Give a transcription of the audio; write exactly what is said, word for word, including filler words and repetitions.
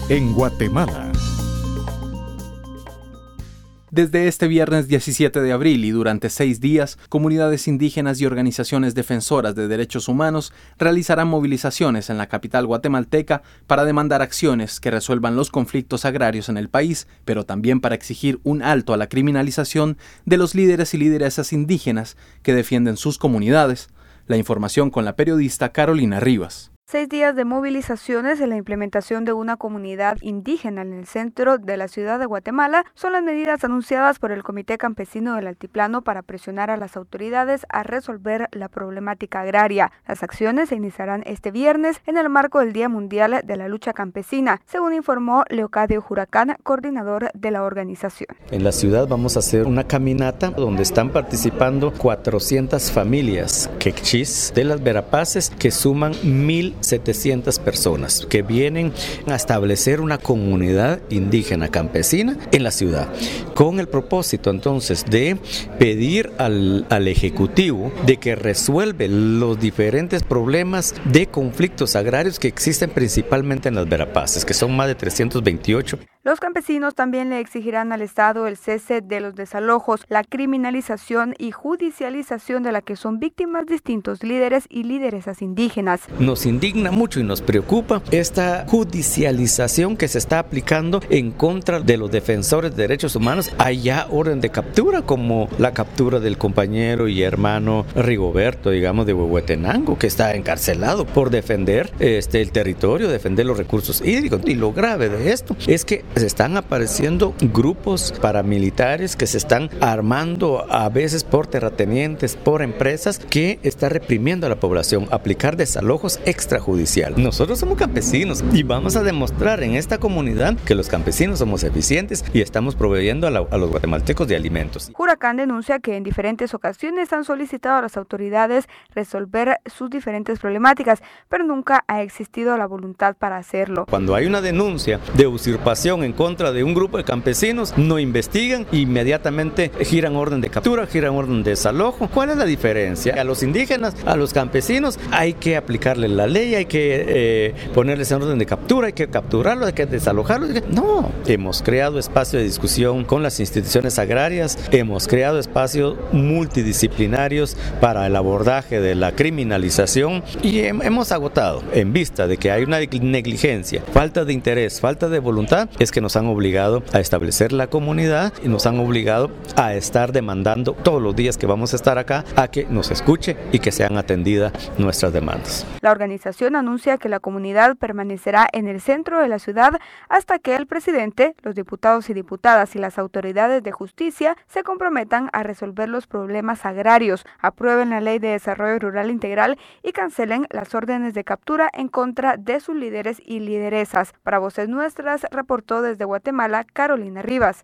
en Guatemala. Desde este viernes diecisiete de abril y durante seis días, comunidades indígenas y organizaciones defensoras de derechos humanos realizarán movilizaciones en la capital guatemalteca para demandar acciones que resuelvan los conflictos agrarios en el país, pero también para exigir un alto a la criminalización de los líderes y lideresas indígenas que defienden sus comunidades. La información con la periodista Carolina Rivas. Seis días de movilizaciones en la implementación de una comunidad indígena en el centro de la ciudad de Guatemala son las medidas anunciadas por el Comité Campesino del Altiplano para presionar a las autoridades a resolver la problemática agraria. Las acciones se iniciarán este viernes en el marco del Día Mundial de la Lucha Campesina, según informó Leocadio Huracán, coordinador de la organización. En la ciudad vamos a hacer una caminata donde están participando cuatrocientas familias quechís de las Verapaces que suman mil setecientas personas que vienen a establecer una comunidad indígena campesina en la ciudad, con el propósito entonces de pedir al, al Ejecutivo de que resuelve los diferentes problemas de conflictos agrarios que existen principalmente en las Verapaces, que son más de trescientos veintiocho. Los campesinos también le exigirán al Estado el cese de los desalojos, la criminalización y judicialización de la que son víctimas distintos líderes y lideresas indígenas. Nos indigna mucho y nos preocupa esta judicialización que se está aplicando en contra de los defensores de derechos humanos. Hay ya orden de captura, como la captura del compañero y hermano Rigoberto, digamos, de Huehuetenango, que está encarcelado por defender este, el territorio, defender los recursos hídricos. Y lo grave de esto es que se están apareciendo grupos paramilitares que se están armando a veces por terratenientes, por empresas, que está reprimiendo a la población, aplicar desalojos extrajudiciales. Nosotros somos campesinos y vamos a demostrar en esta comunidad que los campesinos somos eficientes y estamos proveyendo a, la, a los guatemaltecos de alimentos. Huracán denuncia que en diferentes ocasiones han solicitado a las autoridades resolver sus diferentes problemáticas, pero nunca ha existido la voluntad para hacerlo. Cuando hay una denuncia de usurpación en contra de un grupo de campesinos, no investigan, inmediatamente giran orden de captura, giran orden de desalojo. ¿Cuál es la diferencia? A los indígenas, a los campesinos, hay que aplicarles la ley, hay que eh, ponerles en orden de captura, hay que capturarlos, hay que desalojarlos. No, hemos creado espacio de discusión con las instituciones agrarias, hemos creado espacios multidisciplinarios para el abordaje de la criminalización y he, hemos agotado, en vista de que hay una negligencia, falta de interés, falta de voluntad, es que nos han obligado a establecer la comunidad y nos han obligado a estar demandando todos los días que vamos a estar acá a que nos escuche y que sean atendidas nuestras demandas. La organización anuncia que la comunidad permanecerá en el centro de la ciudad hasta que el presidente, los diputados y diputadas y las autoridades de justicia se comprometan a resolver los problemas agrarios, aprueben la Ley de Desarrollo Rural Integral y cancelen las órdenes de captura en contra de sus líderes y lideresas. Para Voces Nuestras, reportó desde Guatemala Carolina Rivas.